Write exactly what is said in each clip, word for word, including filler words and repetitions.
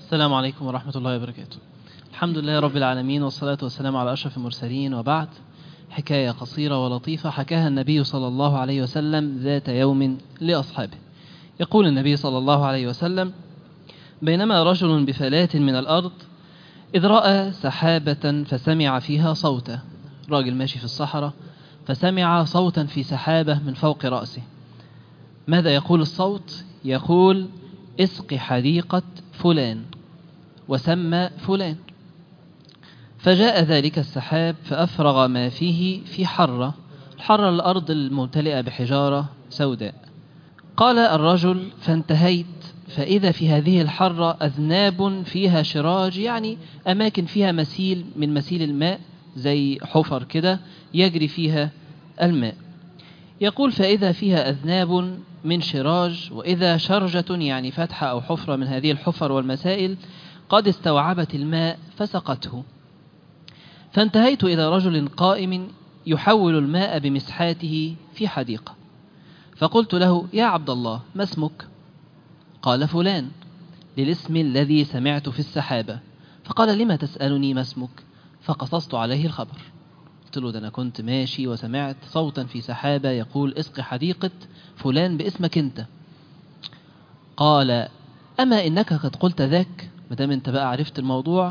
السلام عليكم ورحمة الله وبركاته. الحمد لله رب العالمين، والصلاة والسلام على أشرف المرسلين، وبعد. حكاية قصيرة ولطيفة حكاها النبي صلى الله عليه وسلم ذات يوم لأصحابه. يقول النبي صلى الله عليه وسلم: بينما رجل بفلاة من الأرض إذ رأى سحابة فسمع فيها صوتا. راجل ماشي في الصحراء فسمع صوتا في سحابة من فوق رأسه. ماذا يقول الصوت؟ يقول: اسق حديقة فلان، وسمى فلان. فجاء ذلك السحاب فأفرغ ما فيه في حرة، الحرة الأرض الممتلئة بحجارة سوداء. قال الرجل: فانتهيت فإذا في هذه الحرة أذناب فيها شراج، يعني أماكن فيها مسيل من مسيل الماء، زي حفر كده يجري فيها الماء. يقول: فإذا فيها أذناب من شراج، وإذا شرجة يعني فتحة أو حفرة من هذه الحفر والمسائل قد استوعبت الماء فسقته. فانتهيت إلى رجل قائم يحول الماء بمسحاته في حديقة، فقلت له: يا عبد الله، ما اسمك؟ قال: فلان، للاسم الذي سمعت في السحابة. فقال: لما تسألني ما اسمك؟ فقصصت عليه الخبر. قلت له: ده أنا كنت ماشي وسمعت صوتا في سحابة يقول: اسق حديقة فلان باسمك أنت. قال: أما إنك قد قلت ذاك، مدام أنت بقى عرفت الموضوع،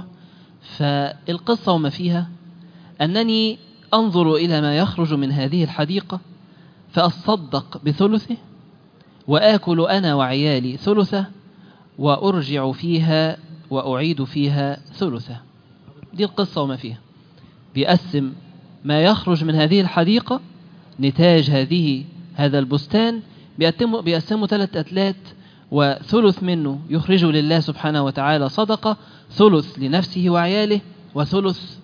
فالقصة وما فيها أنني أنظر إلى ما يخرج من هذه الحديقة فأصدق بثلثه، وآكل أنا وعيالي ثلثه، وأرجع فيها وأعيد فيها ثلثه. دي القصة وما فيها. بيقسم ما يخرج من هذه الحديقة، نتاج هذه هذا البستان، بيقسمه ثلاث أتلات، وثلث منه يخرجه لله سبحانه وتعالى صدقة، ثلث لنفسه وعياله، وثلث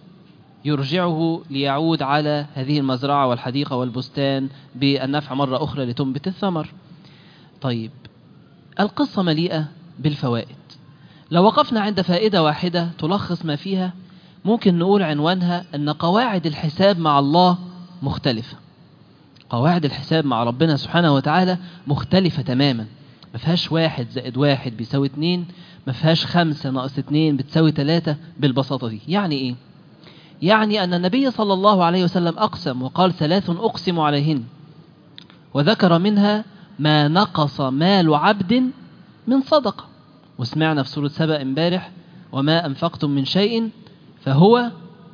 يرجعه ليعود على هذه المزرعة والحديقة والبستان بالنفع مرة أخرى لتنبت الثمر. طيب، القصة مليئة بالفوائد. لو وقفنا عند فائدة واحدة تلخص ما فيها، ممكن نقول عنوانها أن قواعد الحساب مع الله مختلفة. قواعد الحساب مع ربنا سبحانه وتعالى مختلفة تماما. ما فيهاش واحد زائد واحد بيساوي اتنين، ما فيهاش خمسة ناقص اتنين بتساوي تلاتة بالبساطة دي. يعني ايه؟ يعني أن النبي صلى الله عليه وسلم أقسم وقال: ثلاث أقسم عليهن، وذكر منها ما نقص مال عبد من صدقة. وسمعنا في سورة سبأ امبارح: وما أنفقتم من شيء فهو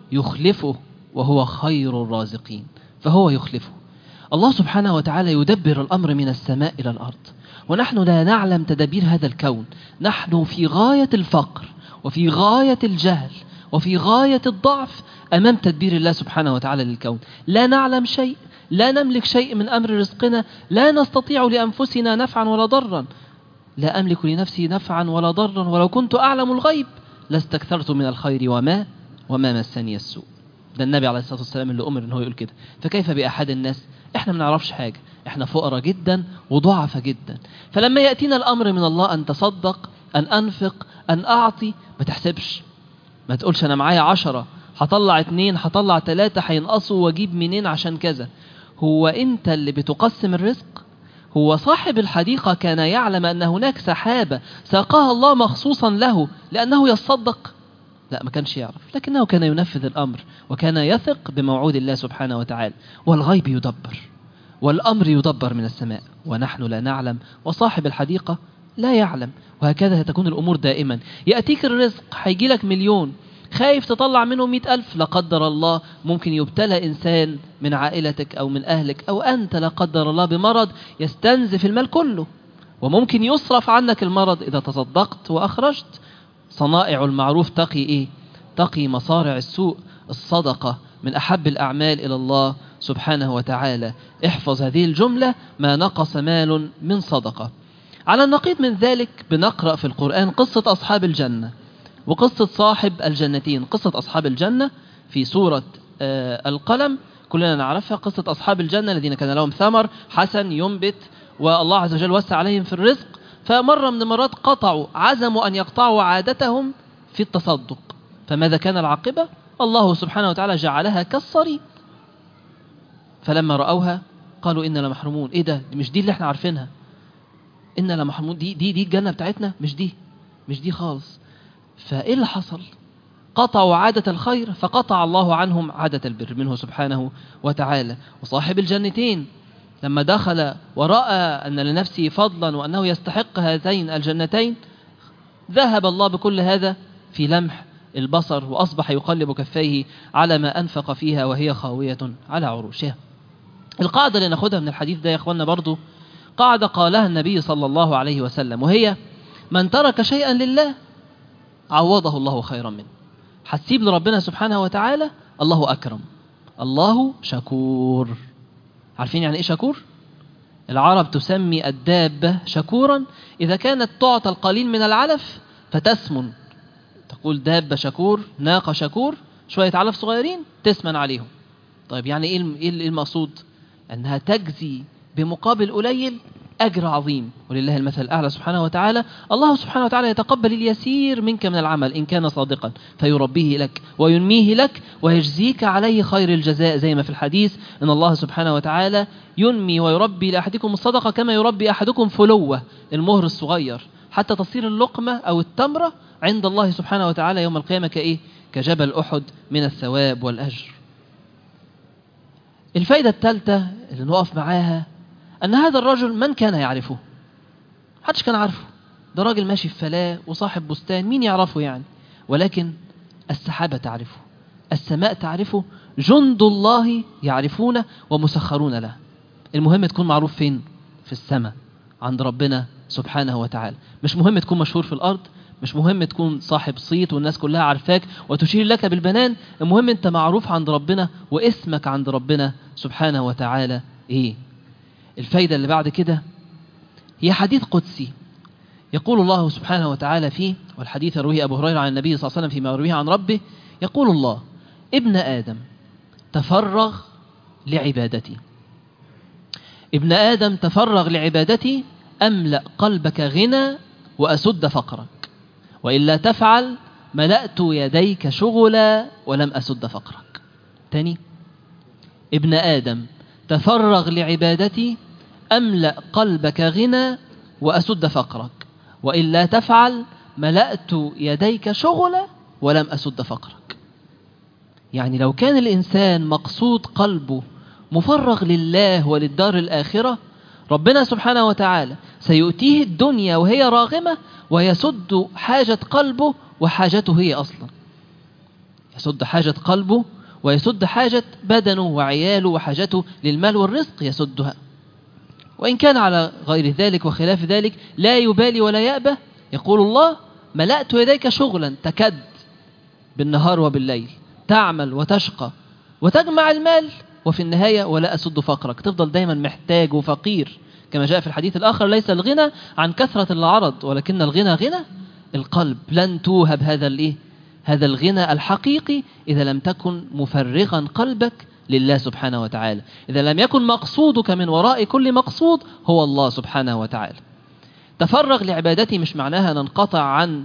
يخلفه وهو خير الرازقين. فهو يخلفه. الله سبحانه وتعالى يدبر الأمر من السماء إلى الأرض، ونحن لا نعلم تدبير هذا الكون. نحن في غاية الفقر وفي غاية الجهل وفي غاية الضعف أمام تدبير الله سبحانه وتعالى للكون. لا نعلم شيء، لا نملك شيء من أمر رزقنا، لا نستطيع لأنفسنا نفعا ولا ضرا. لا أملك لنفسي نفعا ولا ضرا، ولو كنت أعلم الغيب لاستكثرت من الخير وما وما مسني السوء. ده النبي عليه الصلاة والسلام اللي أمر إنه يقول كده. فكيف بأحد الناس؟ إحنا ما نعرفش حاجة، إحنا فقراء جدا وضعفة جدا. فلما يأتينا الأمر من الله أن تصدق، أن أنفق، أن أعطي، ما تحسبش. ما تقولش أنا معايا عشرة هطلع اتنين هطلع تلاتة هينقصوا واجيب منين عشان كذا. هو أنت اللي بتقسم الرزق؟ هو صاحب الحديقة كان يعلم أن هناك سحابة ساقها الله مخصوصا له لأنه يصدق؟ لا، ما كانش يعرف، لكنه كان ينفذ الأمر وكان يثق بموعود الله سبحانه وتعالى. والغيب يدبر والأمر يدبر من السماء، ونحن لا نعلم، وصاحب الحديقة لا يعلم. وهكذا تكون الأمور دائما. يأتيك الرزق، هيجي لك مليون، خايف تطلع منه مئة ألف، لا قدر الله ممكن يبتلى إنسان من عائلتك أو من أهلك أو أنت لا قدر الله بمرض يستنزف المال كله، وممكن يصرف عنك المرض إذا تصدقت وأخرجت. صنائع المعروف تقي إيه؟ تقي مصارع السوء. الصدقة من أحب الأعمال إلى الله سبحانه وتعالى. احفظ هذه الجملة: ما نقص مال من صدقة. على النقيض من ذلك بنقرأ في القرآن قصة أصحاب الجنة وقصة صاحب الجنتين. قصة أصحاب الجنة في سورة آه القلم كلنا نعرفها. قصة أصحاب الجنة الذين كان لهم ثمر حسن ينبت، والله عز وجل وسع عليهم في الرزق، فمرة من المرات قطعوا، عزموا أن يقطعوا عادتهم في التصدق. فماذا كان العاقبة؟ الله سبحانه وتعالى جعلها كالصريم. فلما رأوها قالوا إنا لمحرومون. إيه ده؟ مش دي اللي احنا عارفينها. إنا لمحرومون، دي دي دي الجنة بتاعتنا، مش دي مش دي خالص. فإيه اللي حصل؟ قطعوا عادة الخير فقطع الله عنهم عادة البر منه سبحانه وتعالى. وصاحب الجنتين لما دخل ورأى أن لنفسه فضلا وأنه يستحق هاتين الجنتين ذهب الله بكل هذا في لمح البصر، وأصبح يقلب كفيه على ما أنفق فيها وهي خاوية على عروشها. القاعدة اللي ناخدها من الحديث ده يا أخوانا برضو قاعدة قالها النبي صلى الله عليه وسلم، وهي من ترك شيئا لله عوضه الله خيرا منه. هتسيب لربنا سبحانه وتعالى، الله أكرم، الله شكور. عارفين يعني إيه شكور؟ العرب تسمي الدابة شكورا إذا كانت تعطى القليل من العلف فتسمن، تقول دابة شكور، ناقة شكور، شوية علف صغيرين تسمن عليهم. طيب يعني إيه المقصود؟ أنها تجزي بمقابل قليل أجر عظيم، ولله المثل الأعلى سبحانه وتعالى. الله سبحانه وتعالى يتقبل اليسير منك من العمل إن كان صادقا فيربيه لك وينميه لك ويجزيك عليه خير الجزاء، زي ما في الحديث إن الله سبحانه وتعالى ينمي ويربي لأحدكم الصدقة كما يربي أحدكم فلوة، المهر الصغير، حتى تصير اللقمة أو التمرة عند الله سبحانه وتعالى يوم القيامة كإيه؟ كجبل أحد من الثواب والأجر. الفائدة الثالثة اللي نقف معاها أن هذا الرجل من كان يعرفه؟ محدش كان عارفه، ده راجل ماشي في فلاة وصاحب بستان، مين يعرفه يعني؟ ولكن السحابة تعرفه، السماء تعرفه، جند الله يعرفونه ومسخرون له. المهم تكون معروف فين؟ في السماء عند ربنا سبحانه وتعالى. مش مهم تكون مشهور في الأرض، مش مهم تكون صاحب صيت والناس كلها عارفاك وتشير لك بالبنان، المهم أنت معروف عند ربنا واسمك عند ربنا سبحانه وتعالى إيه؟ الفايدة اللي بعد كده هي حديث قدسي يقول الله سبحانه وتعالى فيه، والحديث يرويه أبو هريرة عن النبي صلى الله عليه وسلم فيما يرويه عن ربه، يقول الله: ابن آدم تفرغ لعبادتي، ابن آدم تفرغ لعبادتي أملأ قلبك غنى وأسد فقرك، وإلا تفعل ملأت يديك شغلا ولم أسد فقرك. تاني، ابن آدم تفرغ لعبادتي أملأ قلبك غنى وأسد فقرك، وإلا تفعل ملأت يديك شغلا ولم أسد فقرك. يعني لو كان الإنسان مقصود قلبه مفرغ لله وللدار الآخرة، ربنا سبحانه وتعالى سيؤتيه الدنيا وهي راغمة ويسد حاجة قلبه وحاجته هي أصلا، يسد حاجة قلبه ويسد حاجة بدنه وعياله وحاجته للمال والرزق يسدها. وإن كان على غير ذلك وخلاف ذلك لا يبالي ولا يأبه، يقول الله: ملأت يديك شغلا، تكد بالنهار وبالليل، تعمل وتشقى وتجمع المال، وفي النهاية ولا أسد فقرك، تفضل دايما محتاج وفقير. كما جاء في الحديث الآخر: ليس الغنى عن كثرة العرض ولكن الغنى غنى القلب. لن توهب هذا الإيه؟ هذا الغنى الحقيقي إذا لم تكن مفرغا قلبك لله سبحانه وتعالى، إذا لم يكن مقصودك من وراء كل مقصود هو الله سبحانه وتعالى. تفرغ لعبادتي مش معناها ننقطع عن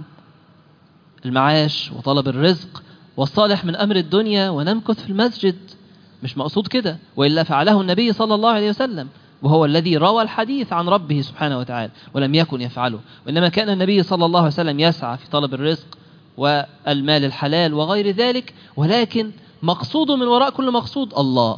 المعاش وطلب الرزق والصالح من أمر الدنيا ونمكث في المسجد، مش مقصود كده، وإلا فعله النبي صلى الله عليه وسلم، وهو الذي روى الحديث عن ربه سبحانه وتعالى ولم يكن يفعله. وإنما كان النبي صلى الله عليه وسلم يسعى في طلب الرزق والمال الحلال وغير ذلك، ولكن مقصوده من وراء كل مقصود الله،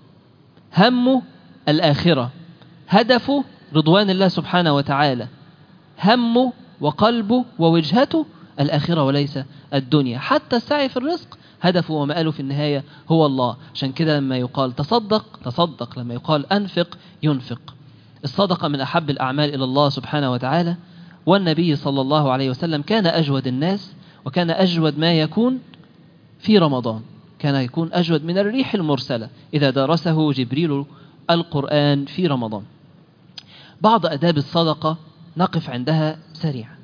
همه الآخرة، هدفه رضوان الله سبحانه وتعالى، همه وقلبه ووجهته الآخرة وليس الدنيا. حتى السعي في الرزق هدفه ومآله في النهاية هو الله. عشان كده لما يقال تصدق تصدق، لما يقال أنفق ينفق. الصدقة من أحب الأعمال إلى الله سبحانه وتعالى، والنبي صلى الله عليه وسلم كان أجود الناس، وكان أجود ما يكون في رمضان، كان يكون أجود من الريح المرسلة إذا درسه جبريل القرآن في رمضان. بعض أداب الصدقة نقف عندها سريعا.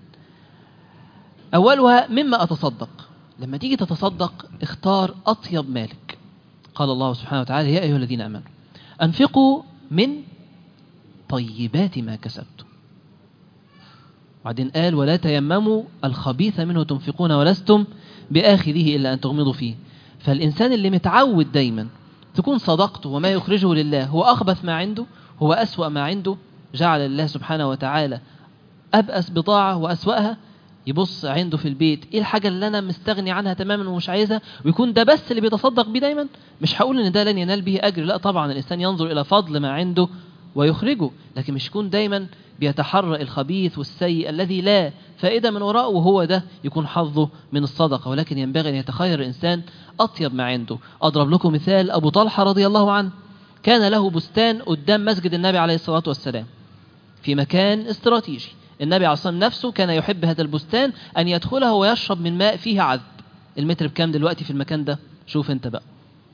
أولها مما أتصدق. لما تيجي تتصدق اختار أطيب مالك. قال الله سبحانه وتعالى: يا أيها الذين آمنوا أنفقوا من طيبات ما كسبتم. وبعدين قال: ولا تيمموا الخبيث منه تنفقون ولستم بآخذه إلا أن تغمضوا فيه. فالإنسان اللي متعود دايما تكون صدقته وما يخرجه لله هو أخبث ما عنده، هو أسوأ ما عنده، جعل الله سبحانه وتعالى أبأس بضاعة وأسوأها، يبص عنده في البيت ايه الحاجة اللي انا مستغني عنها تماما ومش عايزها، ويكون ده بس اللي بيتصدق بيه دايما. مش هقول ان ده لن ينال به اجر، لا طبعا الانسان ينظر الى فضل ما عنده ويخرجه، لكن مش يكون دايما بيتحرى الخبيث والسيء الذي لا فائدة من وراءه، وهو ده يكون حظه من الصدقة. ولكن ينبغي أن يتخير الإنسان أطيب ما عنده. أضرب لكم مثال، أبو طلحة رضي الله عنه كان له بستان قدام مسجد النبي عليه الصلاة والسلام في مكان استراتيجي. النبي عليه الصلاة والسلام نفسه كان يحب هذا البستان أن يدخله ويشرب من ماء فيه عذب. المتر بكام دلوقتي في المكان ده؟ شوف انت بقى.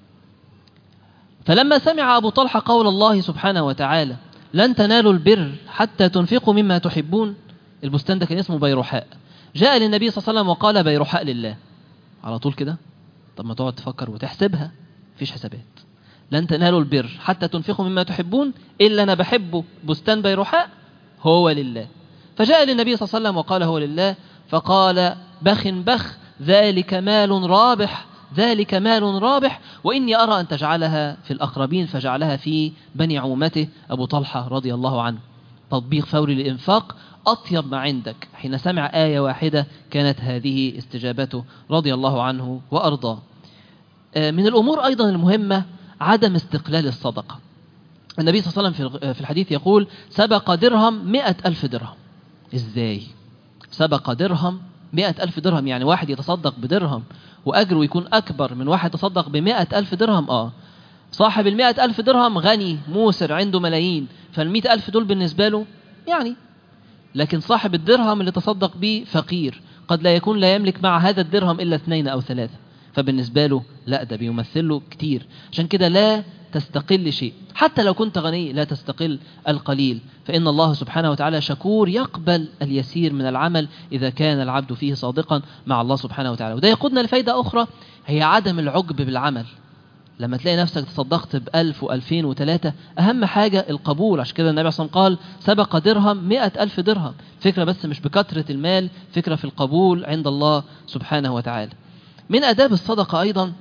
فلما سمع أبو طلحة قول الله سبحانه وتعالى لن تنالوا البر حتى تنفقوا مما تحبون، البستان ده كان اسمه بيرحاء، جاء للنبي صلى الله عليه وسلم وقال بيرحاء لله على طول كده. طب ما تقعد تفكر وتحسبها، مفيش حسابات. لن تنالوا البر حتى تنفقوا مما تحبون، إلا أنا بحبه بستان بيرحاء هو لله. فجاء للنبي صلى الله عليه وسلم وقال هو لله، فقال بخ بخ ذلك مال رابح، ذلك مال رابح، وإني أرى أن تجعلها في الأقربين، فجعلها في بني عومته أبو طلحة رضي الله عنه. تطبيق فوري للإنفاق، أطيب ما عندك. حين سمع آية واحدة كانت هذه استجابته رضي الله عنه وأرضاه. من الأمور أيضا المهمة عدم استقلال الصدقة. النبي صلى الله عليه وسلم في الحديث يقول سبق درهم مئة ألف درهم. إزاي؟ سبق درهم مئة ألف درهم، يعني واحد يتصدق بدرهم وأجره يكون أكبر من واحد يتصدق بمئة ألف درهم. آه صاحب المئة ألف درهم غني موسر عنده ملايين، فالمئة ألف دول بالنسبة له يعني، لكن صاحب الدرهم اللي تصدق به فقير، قد لا يكون لا يملك مع هذا الدرهم إلا اثنين أو ثلاثة، فبالنسبة له لا، ده بيمثل له كتير. عشان كده لا تستقل شيء، حتى لو كنت غني لا تستقل القليل، فإن الله سبحانه وتعالى شكور يقبل اليسير من العمل إذا كان العبد فيه صادقا مع الله سبحانه وتعالى. وده يقودنا لفائدة أخرى، هي عدم العجب بالعمل. لما تلاقي نفسك تصدقت بألف وألفين وثلاثة، أهم حاجة القبول. عشان كده النبي صلى الله عليه وسلم قال سبق درهم مئة ألف درهم. فكرة بس مش بكثرة المال، فكرة في القبول عند الله سبحانه وتعالى. من أداب الصدقة أيضا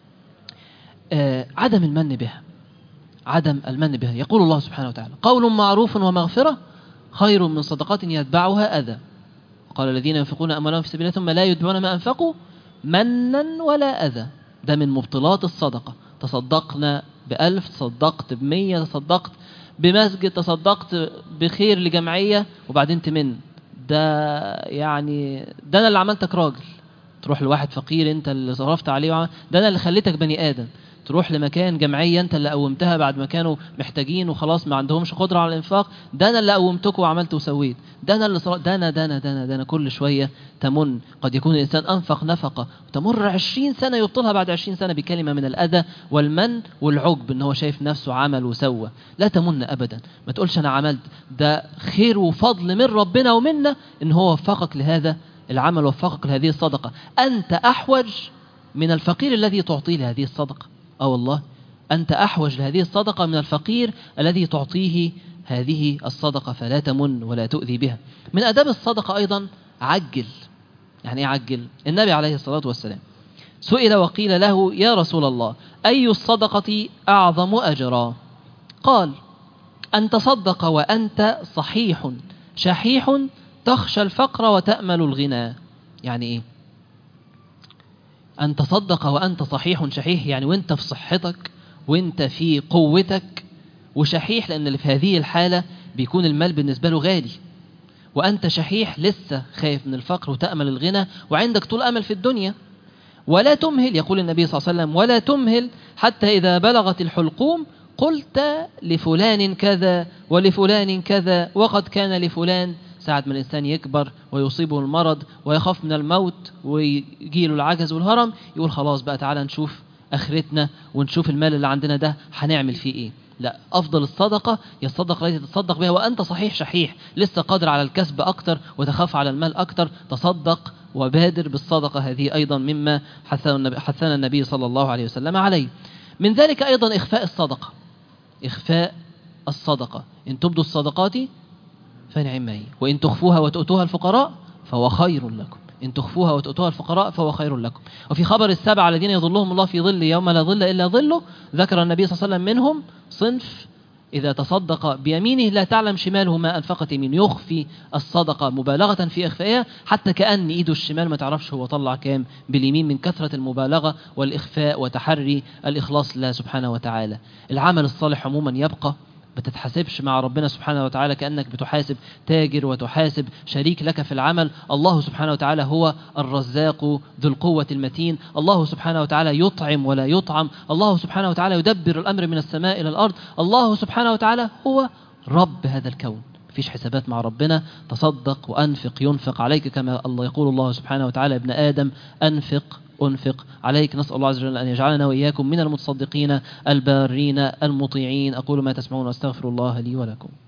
آه عدم المن بها، عدم المن بها. يقول الله سبحانه وتعالى قول معروف ومغفرة خير من صدقات يتبعها أذى. قال الذين ينفقون أموالهم في سبيل الله ثم لا يتبعون ما أنفقوا منا ولا أذى. ده من مبطلات الصدقة. تصدقنا بألف، تصدقت بمية، تصدقت بمسجد، تصدقت بخير لجمعية، وبعدين تمن، ده يعني ده أنا اللي عملتك راجل. تروح لواحد فقير انت اللي صرفت عليه، ده أنا اللي خليتك بني آدم. تروح لمكان جمعية انت اللي قومتها بعد ما كانوا محتاجين وخلاص ما عندهمش قدرة على الانفاق، ده انا اللي قومتك وعملت وسويت، ده انا اللي صر... ده انا ده انا ده انا ده انا كل شوية تمن. قد يكون الانسان انفق نفقة وتمر عشرين سنة يبطلها بعد عشرين سنة بكلمة من الاذى والمن والعجب، ان هو شايف نفسه عمل وسوى. لا تمن ابدا، ما تقولش انا عملت، ده خير وفضل من ربنا ومنا ان هو وفقك لهذا العمل، وفقك لهذه الصدقة. انت احوج من الفقير الذي تعطيه لهذه الصدقة. اه والله أنت أحوج لهذه الصدقة من الفقير الذي تعطيه هذه الصدقة، فلا تمن ولا تؤذي بها. من أداب الصدقة أيضا عجل. يعني ايه عجل؟ النبي عليه الصلاة والسلام سئل وقيل له يا رسول الله أي الصدقة أعظم أجرا؟ قال أن تصدق وأنت صحيح شحيح تخشى الفقر وتأمل الغنى. يعني إيه؟ أن تصدق وأنت صحيح شحيح، يعني وأنت في صحتك وأنت في قوتك، وشحيح لأن اللي في هذه الحالة بيكون المال بالنسبة له غالي، وأنت شحيح لسه خايف من الفقر وتأمل الغنى وعندك طول أمل في الدنيا. ولا تمهل، يقول النبي صلى الله عليه وسلم ولا تمهل حتى إذا بلغت الحلقوم قلت لفلان كذا ولفلان كذا وقد كان لفلان. ساعة ما الإنسان يكبر ويصيبه المرض ويخاف من الموت ويجيله العجز والهرم، يقول خلاص بقى تعالى نشوف آخرتنا ونشوف المال اللي عندنا ده هنعمل فيه إيه. لا، أفضل الصدقة هي الصدقة التي تتصدق بها وأنت صحيح شحيح، لسه قادر على الكسب أكتر وتخاف على المال أكتر. تصدق وبادر بالصدقة، هذه أيضا مما حثنا النبي صلى الله عليه وسلم عليه. من ذلك أيضا إخفاء الصدقة. إخفاء الصدقة، إن تبدوا الصدقات فنعم هي وإن تخفوها وتؤتوها الفقراء فهو خير لكم. إن تخفوها وتؤتوها الفقراء فهو خير لكم. وفي خبر السبعة الذين يظلهم الله في ظل يوم لا ظل إلا ظله، ذكر النبي صلى الله عليه وسلم منهم صنف إذا تصدق بيمينه لا تعلم شماله ما أنفقت يمينه، يخفي الصدقة مبالغة في إخفائها حتى كأن إيده الشمال ما تعرفش هو طلع كام باليمين من كثرة المبالغة والإخفاء وتحري الإخلاص لله سبحانه وتعالى. العمل الصالح عموما يبقى، بتتحاسبش مع ربنا سبحانه وتعالى كأنك بتحاسب تاجر وتحاسب شريك لك في العمل. الله سبحانه وتعالى هو الرزاق ذو القوة المتين، الله سبحانه وتعالى يطعم ولا يطعم، الله سبحانه وتعالى يدبر الأمر من السماء إلى الأرض، الله سبحانه وتعالى هو رب هذا الكون. مفيش حسابات مع ربنا. تصدق وأنفق ينفق عليك، كما الله يقول الله سبحانه وتعالى: ابن آدم أنفق أنفق عليك. نسأل الله عز وجل أن يجعلنا وإياكم من المتصدقين البارين المطيعين. أقول ما تسمعون وأستغفر الله لي ولكم.